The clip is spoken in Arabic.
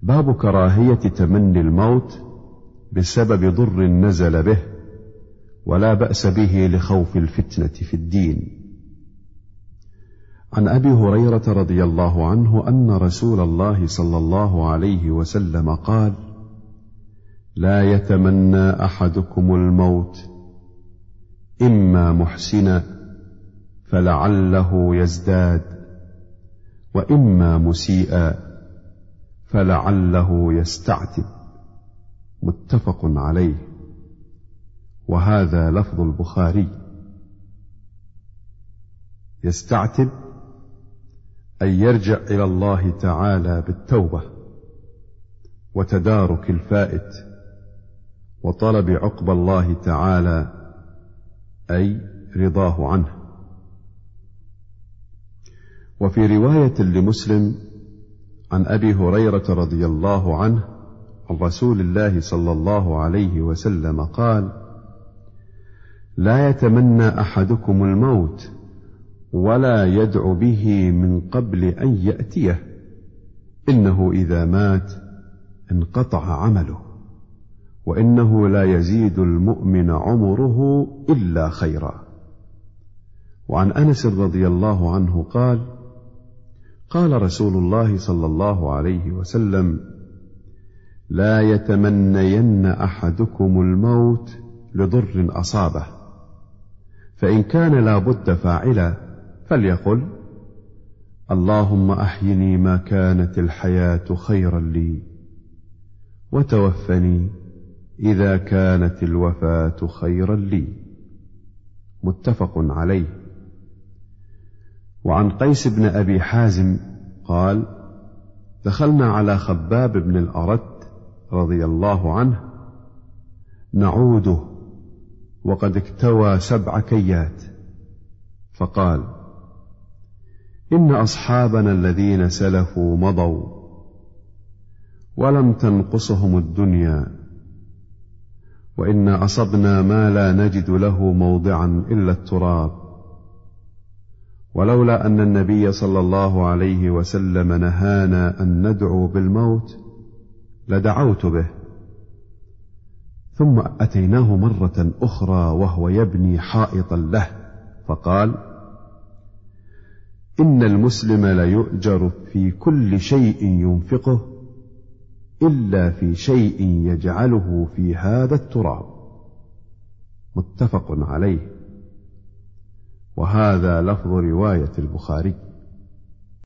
باب كراهية تمني الموت بسبب ضر نزل به ولا بأس به لخوف الفتنة في الدين. عن أبي هريرة رضي الله عنه أن رسول الله صلى الله عليه وسلم قال: لا يتمنى أحدكم الموت إما محسنا فلعله يزداد، وإما مسيئا فلعله يستعتب. متفق عليه، وهذا لفظ البخاري. يستعتب أي يرجع إلى الله تعالى بالتوبة وتدارك الفائت وطلب عقبى الله تعالى، أي رضاه عنه. وفي رواية لمسلم عن أبي هريرة رضي الله عنه عن رسول الله صلى الله عليه وسلم قال: لا يتمنى أحدكم الموت ولا يدع به من قبل أن يأتيه، إنه إذا مات انقطع عمله، وإنه لا يزيد المؤمن عمره إلا خيرا. وعن أنس رضي الله عنه قال: قال رسول الله صلى الله عليه وسلم: لا يتمنين أحدكم الموت لضر أصابه، فإن كان لا بد فاعلا فليقل: اللهم أحيني ما كانت الحياة خيرا لي، وتوفني إذا كانت الوفاة خيرا لي. متفق عليه. وعن قيس بن أبي حازم قال: دخلنا على خباب بن الأرت رضي الله عنه نعوده وقد اكتوى 7 كيات، فقال: إن أصحابنا الذين سلفوا مضوا ولم تنقصهم الدنيا، وإنا أصبنا ما لا نجد له موضعا إلا التراب، ولولا أن النبي صلى الله عليه وسلم نهانا أن ندعو بالموت لدعوت به. ثم أتيناه مرة أخرى وهو يبني حائطا له، فقال: إن المسلم ليؤجر في كل شيء ينفقه إلا في شيء يجعله في هذا التراب. متفق عليه، وهذا لفظ رواية البخاري.